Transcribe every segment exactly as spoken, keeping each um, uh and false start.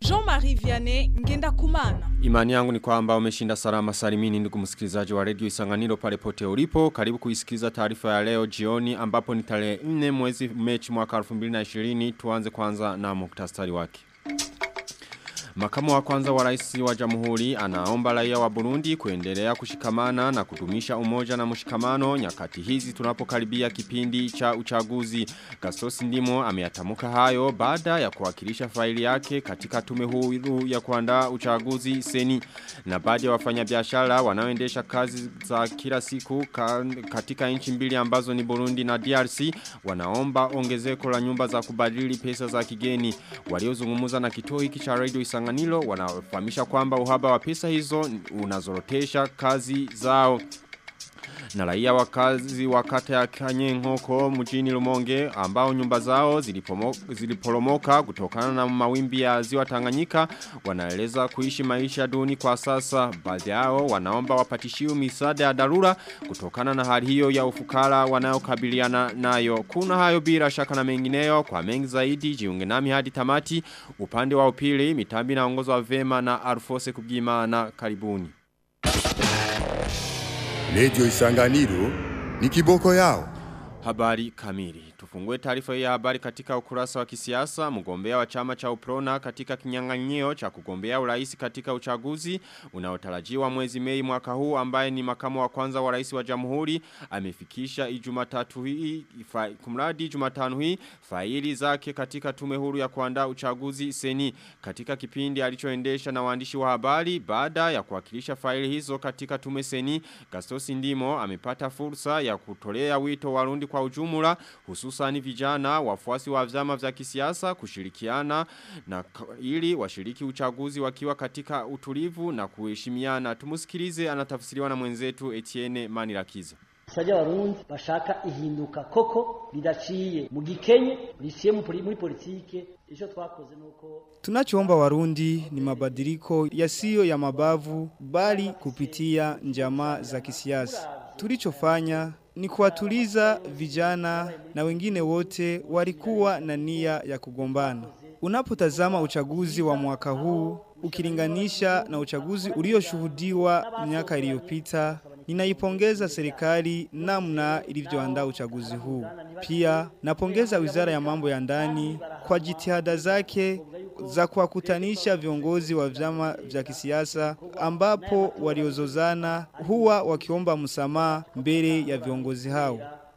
Jean-Marie Vianney Ngendakumana. Imani yangu ni kwamba umeshinda salama salimini ndugu msikilizaji wa Radio Isanganiro pale pote ulipo. Karibu kuisikiliza taarifa ya leo jioni ambapo ni tarehe nne mwezi Machi mwaka elfu mbili na ishirini. Tuanze kwanza na muktasari wake. Makamu wa kwanza wa rais wa jamhuri anaomba raia wa Burundi kuendelea kushikamana na kudumisha umoja na mshikamano nyakati hizi tunapokaribia kipindi cha uchaguzi. Gastosi Ndimo ameyatamuka hayo baada ya kuwakilisha faili yake katika tume huru ya kuandaa uchaguzi seni. Na baadhi ya wafanyabiashara wanaoendesha kazi za kila siku katika nchi mbili ambazo ni Burundi na D R C wanaomba ongezeko la nyumba za kubadili pesa za kigeni. Waliozungumza na kituo hiki cha Radio Isanganiro Nilo wanafahamisha kwamba uhaba wa pesa hizo unazorotesha kazi zao. Na raia wakazi wa kata ya Kanyenkoko mjini Rumonge ambao nyumba zao ziliporomoka kutokana na mawimbi ya ziwa Tanganyika wanaeleza kuishi maisha duni kwa sasa. Baadhi yao wanaomba wapatishiwe misaada ya dharura kutokana na hali hiyo ya ufukara wanayokabiliana nayo. Kuna hayo bila shaka na mengineyo. Kwa mengi zaidi jiunge nami hadi tamati. Upande wa upili mitambi inaongozwa vema na Alfose Kubwimana. Karibuni. Radio Isanganiro ni kiboko yao. Habari kamili. Tufungue taarifa ya habari katika ukurasa wa kisiasa. Mgombea wa chama cha Uprona katika kinyang'anyiro cha kugombea urais katika uchaguzi unaotarajiwa mwezi Mei mwaka huu ambaye ni makamu wa kwanza wa rais wa jamhuri amefikisha Ijumatatu hii kumradi Jumatano hii faili zake katika tume huru ya kuandaa uchaguzi seni. Katika kipindi alichoendesha na waandishi wa habari baada ya kuwakilisha faili hizo katika tume seni, Gastosi Ndimo amepata fursa ya kutolea wito Warundi kwa ujumla hususani vijana wafuasi wa vyama vya kisiasa kushirikiana na ili washiriki uchaguzi wakiwa katika utulivu na kuheshimiana. Tumusikilize anatafsiriwa na mwenzetu Etienne Manirakiza. Saja Warundi bashaka ihinduka koko lidaciye mu gikenye lisiye muri politike. Isho twakoze nuko tunachoomba Warundi ni mabadiliko yasiyo ya mabavu bali kupitia njama za kisiasa. Tulichofanya ni kuwatuliza vijana na wengine wote walikuwa na nia ya kugombana. Unapotazama uchaguzi wa mwaka huu ukilinganisha na uchaguzi ulioshuhudiwa miaka iliyopita, ninaipongeza serikali namna ilivyoandaa uchaguzi huu. Pia napongeza Wizara ya Mambo ya Ndani kwa jitihada zake za kuwakutanisha viongozi wa vyama vya kisiasa ambapo waliozozana huwa wakiomba msamaha mbele ya viongozi hao.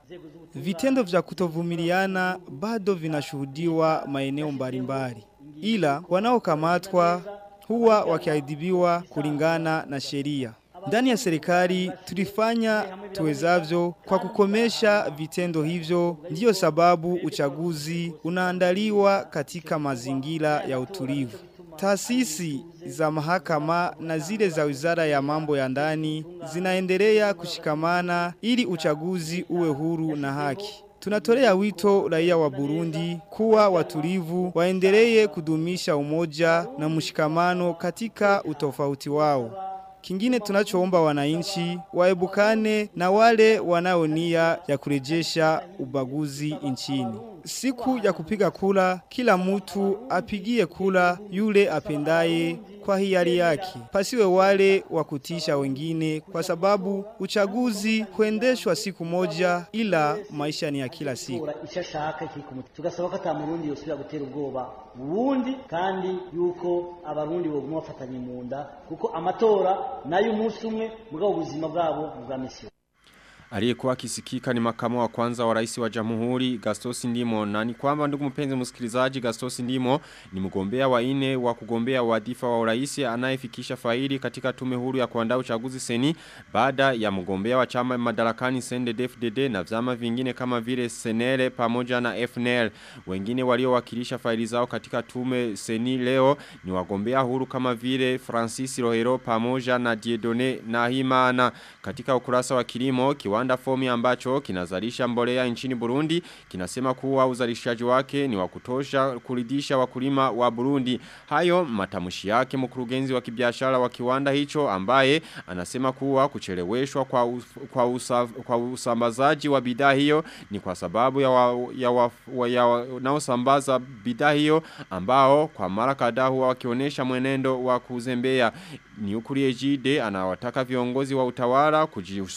Vitendo vya kutovumiliana bado vinashuhudiwa maeneo mbalimbali, ila wanaokamatwa huwa wakiadhibiwa kulingana na sheria. Ndani ya serikali tulifanya tuwezavyo kwa kukomesha vitendo hivyo, ndiyo sababu uchaguzi unaandaliwa katika mazingira ya utulivu. Taasisi za mahakama na zile za Wizara ya Mambo ya Ndani zinaendelea kushikamana ili uchaguzi uwe huru na haki. Tunatolea wito raia wa Burundi kuwa watulivu, waendelee kudumisha umoja na mshikamano katika utofauti wao. Kingine tunachoomba wananchi waebukane na wale wanaonia ya kurejesha ubaguzi nchini. Siku ya kupiga kura, kila mtu apigie kura yule apendaye kwa hiari yake. Pasiwe wale wa kutisha wengine kwa sababu uchaguzi huendeshwa siku moja ila maisha ni ya kila siku. Tugasaba ko ata Murundi yosubira gutera ubwoba ubundi kandi yuko abarundi bo bafatanye mu nda kuko amatora nayo umunsi umwe mugabo ubuzima bwabo bwa misi. Aliyekuwa akisikika ni makamu wa kwanza wa rais wa jamhuri Gastosi Ndimo. Na ni kwamba ndugu mpenzi msikilizaji, Gastosi Ndimo ni mgombea wa ine wa kugombea wadhifa wa urais anayefikisha faili katika tume huru ya kuandaa uchaguzi seni baada ya mgombea wa chama madarakani C N D D F D D na vyama vingine kama vile Senere pamoja na F N L. Wengine waliowakilisha faili zao katika tume seni leo ni wagombea huru kama vile Francis Rohero pamoja na Dieudonné Nahimana. Katika ukurasa wa kilimo kiwa kiwanda Fomi ambacho kinazalisha mbolea nchini Burundi kinasema kuwa uzalishaji wake ni wa kutosha kuridhisha wakulima wa Burundi. Hayo matamshi yake mkurugenzi wa kibiashara wa kiwanda hicho ambaye anasema kuwa kucheleweshwa kwa us, kwa, usa, kwa usambazaji wa bidhaa hiyo ni kwa sababu ya wa, ya, wa, ya wa, naosambaza bidhaa hiyo ambao kwa mara kadhaa huwa wakionyesha mwenendo wa kuzembea. Ni ukuri Ejide anawataka viongozi wa utawala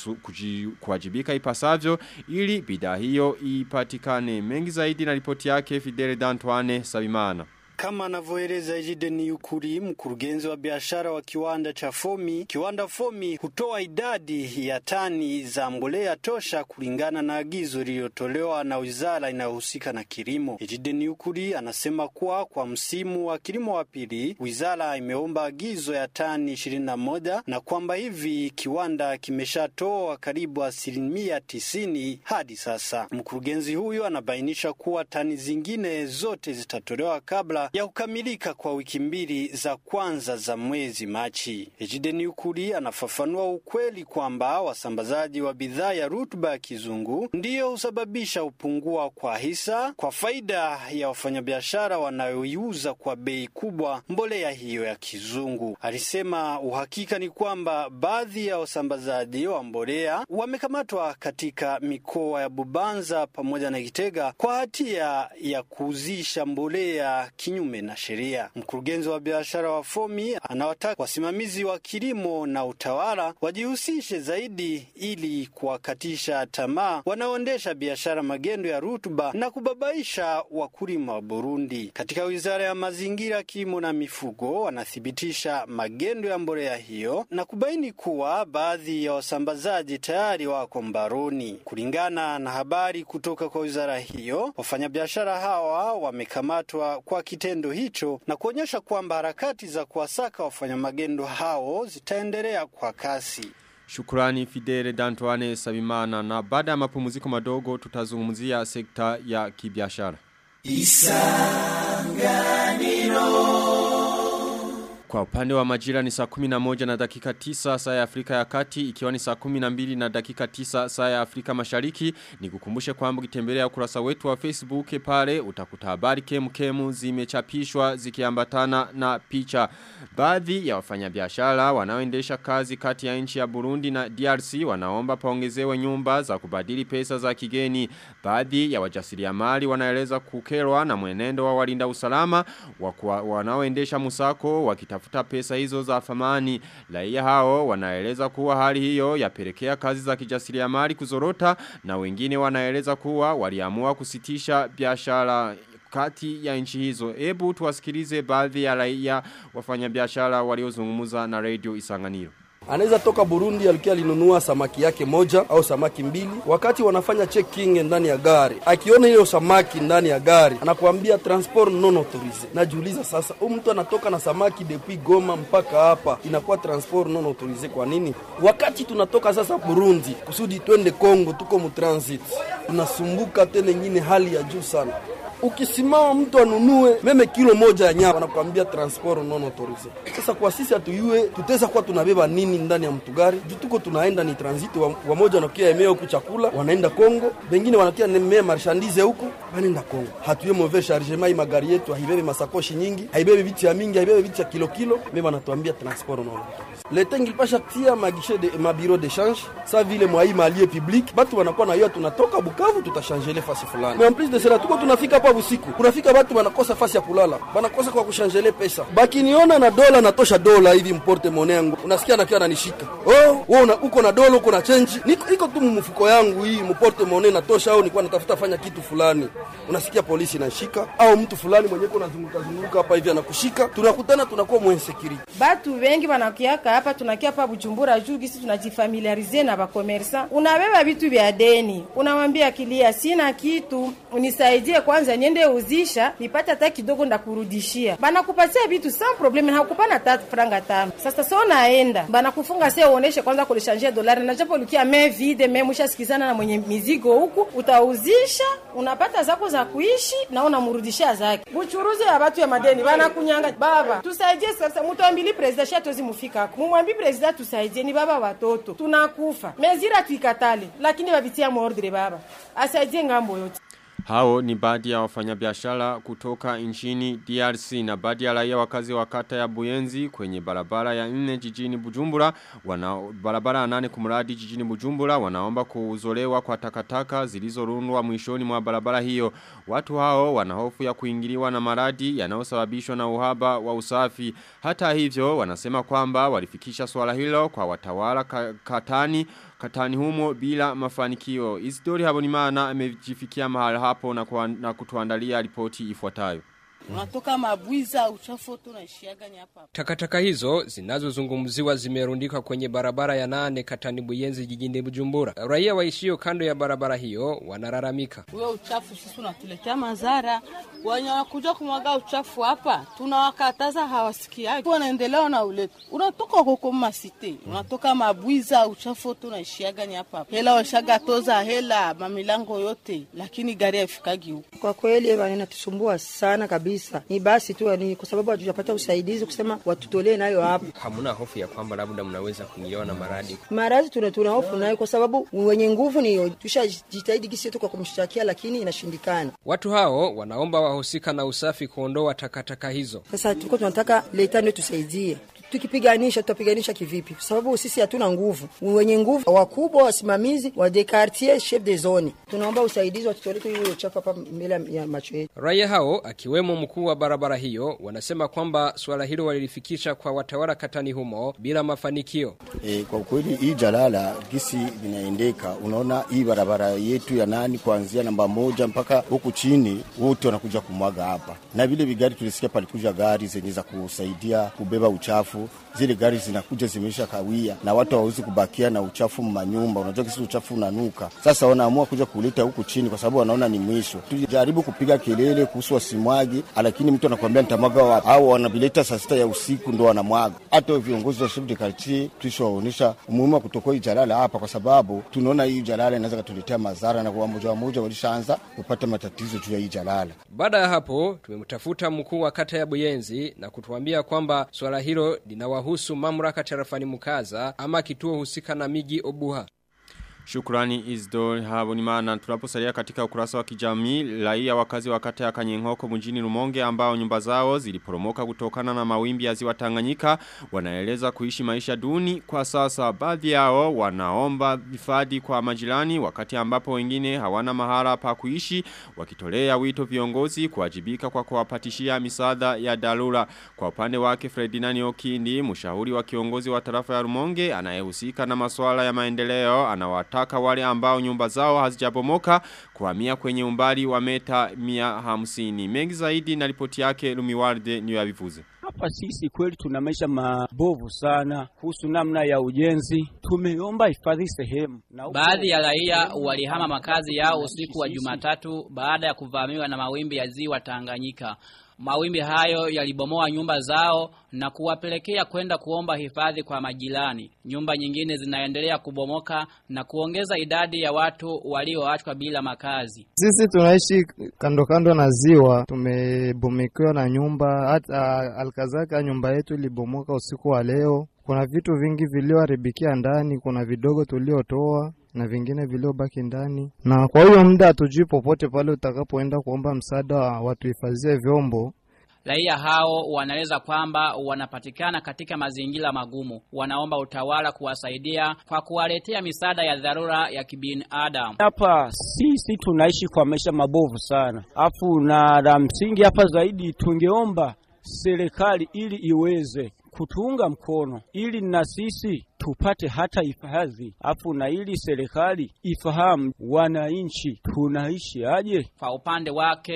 kuwajibika ipasavyo ili bidhaa hiyo ipatikane. Mengi zaidi na ripoti yake Fidele D'Antoine Sabimana. Kama anavyoeleza Ejide Niyukuri, mkurugenzi wa biashara wa kiwanda cha Fomi, kiwanda Fomi hutoa idadi ya tani za mbolea tosha kulingana na agizo lililotolewa na wizara inayohusika na kilimo. Ejide Niyukuri anasema kuwa kwa msimu wa kilimo wa pili, wizara imeomba agizo ya tani ishirini na moja na kwamba hivi kiwanda kimeshatoa karibu asilimia tisini hadi sasa. Mkurugenzi huyo anabainisha kuwa tani zingine zote zitatolewa kabla ya kukamilika kwa wiki mbili za kwanza za mwezi Machi. Ejide Niyukuri anafafanua ukweli kwamba wasambazaji wa bidhaa ya rutuba ya kizungu ndiyo husababisha upungua kwa hisa kwa faida ya wafanyabiashara wanayoiuza kwa bei kubwa mbolea hiyo ya kizungu. Alisema uhakika ni kwamba baadhi ya wasambazaji wa mbolea wamekamatwa katika mikoa ya Bubanza pamoja na Gitega kwa hatia ya kuuzisha mbolea kinyume na sheria. Mkurugenzi wa biashara wa Fomi anawataka wasimamizi wa kilimo na utawala wajihusishe zaidi ili kuwakatisha tamaa wanaoendesha biashara magendo ya rutuba na kubabaisha wakulima wa Burundi. Katika wizara ya mazingira, kilimo na mifugo wanathibitisha magendo ya mbolea hiyo na kubaini kuwa baadhi ya wasambazaji tayari wako mbaroni. Kulingana na habari kutoka kwa wizara hiyo, wafanyabiashara hawa wamekamatwa kwa kitendo hicho na kuonyesha kwamba harakati za kuwasaka wafanyamagendo hao zitaendelea kwa kasi. Shukrani Fidele D'Antoine Sabimana, na baada ya mapumziko madogo tutazungumzia sekta ya kibiashara. Isanganiro. Kwa upande wa majira ni saa kumi na moja na dakika tisa saa ya Afrika ya Kati, ikiwa ni saa kumi na mbili na dakika tisa saa ya Afrika Mashariki. Nikukumbushe kwamba ukitembelea ukurasa wetu wa Facebook pale utakuta habari kemkemu zimechapishwa zikiambatana na picha. Baadhi ya wafanyabiashara wanaoendesha kazi kati ya nchi ya Burundi na D R C wanaomba paongezewe nyumba za kubadili pesa za kigeni. Baadhi ya wajasiriamali wanaeleza kukerwa na mwenendo wa walinda usalama wanaoendesha musako wakita tafuta pesa hizo za thamani. Raia hao wanaeleza kuwa hali hiyo yapelekea kazi za kijasiriamali kuzorota, na wengine wanaeleza kuwa waliamua kusitisha biashara kati ya nchi hizo. Hebu tuwasikilize baadhi ya raia wafanyabiashara waliozungumza na Radio Isanganiro. Anaweza toka Burundi alikia linunua samaki yake moja au samaki mbili, wakati wanafanya checking ndani ya gari, akiona hiyo samaki ndani ya gari anakuambia transport non autorisé. Najiuliza sasa, huyu mtu anatoka na samaki depuis Goma mpaka hapa, inakuwa transport non autorisé kwa nini? Wakati tunatoka sasa Burundi kusudi twende Kongo, tuko mu transit, tunasumbuka tena nyingine hali ya juu sana. Ukisimama mtu anunue meme kilo moja ya nyama anakuambia transport non autorisé. Sasa kwa sisi atuyue tutaweza kuwa tunabeba nini ndani ya mtugari? Tuko tunaenda ni transit, wamoja wanakia emea huku chakula wanaenda Kongo, wengine wanakia nemea marchandise huko wanaenda Kongo. Hatuye mauvais chargement magari yetu, haibebe masakoshi nyingi, haibebe vitu ya mingi, haibebe vitu ya kilo kilo, meme wanatuambia transport non autorisé. L'État ngilipasha tia magishe de ma bureau d'échange, ça vile mwai malier public, batu wanakuwa na hiyo tunatoka Bukavu tutashangeler fasi fulani. Mais en plus de cela tuko tunafika hapa usiku. Kunafika watu wanakosa fasi ya kulala, wanakosa kwa kushangeler pesa. Bakiniona na dola natosha dola hivi mporte monnaie yangu. Unasikia nakiwa ananishika. Oh, wewe uko na dola uko na change. Niko iko tu mfuko yangu hii mporte monnaie natosha au nilikuwa natafuta fanya kitu fulani. Unasikia polisi inashika au mtu fulani mwenyewe kuna zunguka zunguka hapa hivi anakushika. Tunakutana tunakuwa mu insecurity. Batu wengi wanakiaka hapa tunakia hapa Bujumbura juu gisi tunajifamiliarize na bakomersa. Unabeba vitu vya deni. Unamwambia kilia sina kitu, unisaidie kwanza niende uzisha nipate hata kidogo ndakurudishia. Bana kupatia vitu sans probleme, hakupana hata franga tano. Sasa sio naenda bana kufunga sio uoneshe kwanza kulishanjia dolari na japo ulikia me vide me mshasikizana na mwenye mizigo huku utauzisha unapata zako za kuishi na unamrudishia zake. Buchuruzi ya watu ya madeni bana kunyanga. Baba tusaidie sasa, mtuambili president shatozi mufika hapo mumwambi president tusaidie, ni baba watoto tunakufa mezira tuikatale lakini babitia muordre baba asaidie ngambo yote. Hao ni baadhi ya wafanyabiashara kutoka nchini D R C na baadhi ya raia wakazi wa kata ya Buyenzi kwenye barabara ya nne jijini Bujumbura, wana barabara ya nane kumradi jijini Bujumbura wanaomba kuzolewa kwa takataka zilizorundwa mwishoni mwa barabara hiyo. Watu hao wanahofu ya kuingiliwa na maradi yanayosababishwa na uhaba wa usafi. Hata hivyo wanasema kwamba walifikisha swala hilo kwa watawala katani katani humo bila mafanikio. Isidori Habonimana amejifikia mahali hapo na, kwa, na kutuandalia ripoti ifuatayo. Unatoka mabwiza uchafu tunaishiaga hapa. Takataka hizo zinazozungumziwa zimerundikwa kwenye barabara ya nane katani Buyenzi jijini Bujumbura. Raia waishio kando ya barabara hiyo wanalalamika. Huyo uchafu sisi unatuletea madhara. Wenye wanakuja kumwaga uchafu hapa tunawakataza hawasikiaji. Wanaendelea na ulete. Unatoka huko masite, unatoka mabwiza uchafu tunaishiaga hapa. Hela washaga toza hela mamilango yote lakini gari haifikagi huko. Kwa kweli wanatusumbua sana kabisa. Ni basi tu ni kwa sababu hatujapata usaidizi kusema watutolee nayo hapo. Hamuna hofu ya kwamba labda mnaweza kuniona maradi? Maradi tuna tuna hofu nayo kwa sababu wenye nguvu ni tushajitahidi kisi yetu kwa kumshtakia lakini inashindikana. Watu hao wanaomba wahusika na usafi kuondoa takataka hizo. Sasa tuko tunataka leta ndio tusaidie. Tukipiganisha tutapiganisha kivipi? Kwa sababu sisi hatuna nguvu. Wenye nguvu wakubwa wasimamizi wa de quartier chef de zone. Tunaomba usaidizi watutolee hiyo uchafu hapa mbele ya macho yetu. Raia hao akiwemo mkuu wa barabara hiyo wanasema kwamba swala hilo walilifikisha kwa watawala katani humo bila mafanikio. E, kwa kweli hii jalala gisi linaendeka, unaona hii barabara yetu ya nani kuanzia namba moja mpaka huku chini wote wanakuja kumwaga hapa. Na vile vigari tulisikia palikuja gari zenye za kusaidia kubeba uchafu. Zile gari zinakuja zimesha kawia na watu hawawezi kubakia na uchafu manyumba. Unajua kisi uchafu unanuka. Sasa wanaamua kuja kuleta huku chini kwa sababu wanaona ni mwisho. Tujaribu kupiga kelele kuhusu wasimwagi, lakini mtu anakuambia nitamwaga wapi? Au wanabileta saa sita ya usiku ndo wanamwaga. Hata viongozi wa chef de quartier tulishaonyesha umuhimu wa kutokoa hii jalala hapa kwa sababu tunaona hii jalala inaweza kutuletea madhara na kwa moja moja walishaanza kupata matatizo juu ya hii jalala. Baada ya hapo tumemtafuta mkuu wa kata ya Buyenzi na kutuambia kwamba swala hilo linawahusu mamlaka tarafani Mukaza ama kituo husika na miji Obuha. Shukrani Isidori Habonimana. Tunaposalia katika ukurasa wa kijamii, raia wakazi wa kata ya Kanyenkoko mjini Rumonge ambao nyumba zao ziliporomoka kutokana na mawimbi ya ziwa Tanganyika wanaeleza kuishi maisha duni kwa sasa. Baadhi yao wanaomba hifadhi kwa majirani wakati ambapo wengine hawana mahala pa kuishi, wakitolea wito viongozi kuwajibika kwa kuwapatishia misaada ya dharura. Kwa upande wake Ferdinand Okindi, mshauri wa kiongozi wa tarafa ya Rumonge anayehusika na masuala ya maendeleo, anawata wale ambao nyumba zao hazijabomoka kuhamia kwenye umbali wa meta mia hamsini. Mengi zaidi na ripoti yake Lumiwarde niyo yavivuze. Hapa sisi kweli tuna maisha mabovu sana kuhusu namna ya ujenzi. Tumeomba hifadhi sehemu. Baadhi ya raia walihama makazi yao usiku wa Jumatatu baada ya kuvamiwa na mawimbi ya ziwa Tanganyika. Mawimbi hayo yalibomoa nyumba zao na kuwapelekea kwenda kuomba hifadhi kwa majirani. Nyumba nyingine zinaendelea kubomoka na kuongeza idadi ya watu walioachwa bila makazi. Sisi tunaishi kando kando na ziwa, tumebomokewa na nyumba, hata alkazaka nyumba yetu ilibomoka usiku wa leo. Kuna vitu vingi vilivyoharibikia ndani, kuna vidogo tuliotoa na vingine viliobaki ndani. Na kwa hiyo muda hatujui popote pale utakapoenda kuomba msaada watu hifadhie vyombo. Raia hao wanaeleza kwamba wanapatikana katika mazingira magumu. Wanaomba utawala kuwasaidia kwa kuwaletea misaada ya dharura ya kibinadamu. Hapa sisi tunaishi kwa maisha mabovu sana. Afu na la msingi hapa zaidi tungeomba serikali ili iweze kutuunga mkono ili na sisi tupate hata hifadhi. Afu na ili serikali ifahamu wananchi tunaishi aje. Kwa upande wake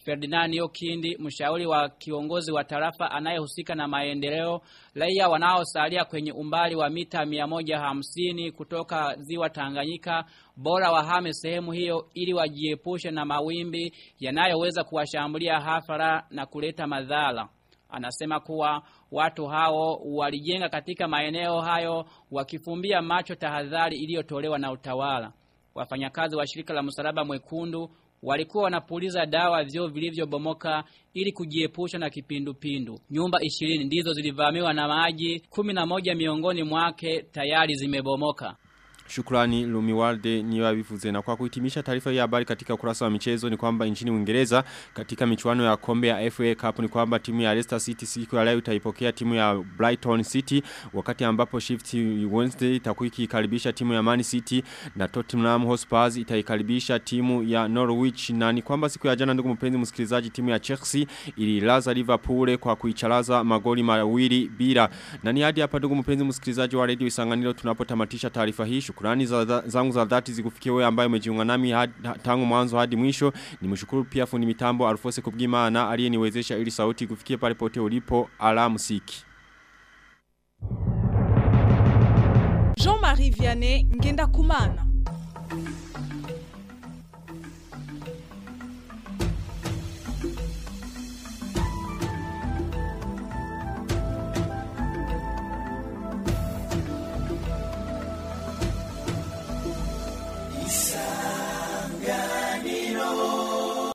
Ferdinand Yokindi, mshauri wa kiongozi wa tarafa anayehusika na maendeleo, raia wanaosalia kwenye umbali wa mita mia moja hamsini kutoka ziwa Tanganyika bora wahame sehemu hiyo ili wajiepushe na mawimbi yanayoweza kuwashambulia hafara na kuleta madhara. Anasema kuwa watu hao walijenga katika maeneo hayo wakifumbia macho tahadhari iliyotolewa na utawala. Wafanyakazi wa shirika la Msalaba Mwekundu walikuwa wanapuliza dawa vyoo vilivyobomoka ili kujiepusha na kipindupindu. Nyumba ishirini ndizo zilivamiwa na maji, kumi na moja miongoni mwake tayari zimebomoka. Shukrani Lumiwalde niwa vifuze, na kwa kuhitimisha taarifa hii habari katika ukurasa wa michezo ni kwamba nchini Uingereza katika michuano ya kombe ya F A Cup ni kwamba timu ya Leicester City siku ya leo itaipokea timu ya Brighton City, wakati ambapo Shift Wednesday itakuwa ikikaribisha timu ya Man City na Tottenham Hotspur itaikaribisha timu ya Norwich. Na ni kwamba siku ya jana, ndugu mpenzi msikilizaji, timu ya Chelsea ililaza Liverpool kwa kuicharaza magoli mawili bila. Na ni hadi hapa ndugu mpenzi msikilizaji wa Radio Isanganiro tunapotamatisha taarifa hii. Shukrani za zangu za dhati zikufikie wewe ambaye umejiunga nami hadi, tangu mwanzo hadi mwisho. Nimshukuru pia fundi mitambo Alfose Kubwimana aliyeniwezesha ili sauti kufikia pale pote ulipo. Alamsiki. Jean-Marie Vianney Ngenda Kumana.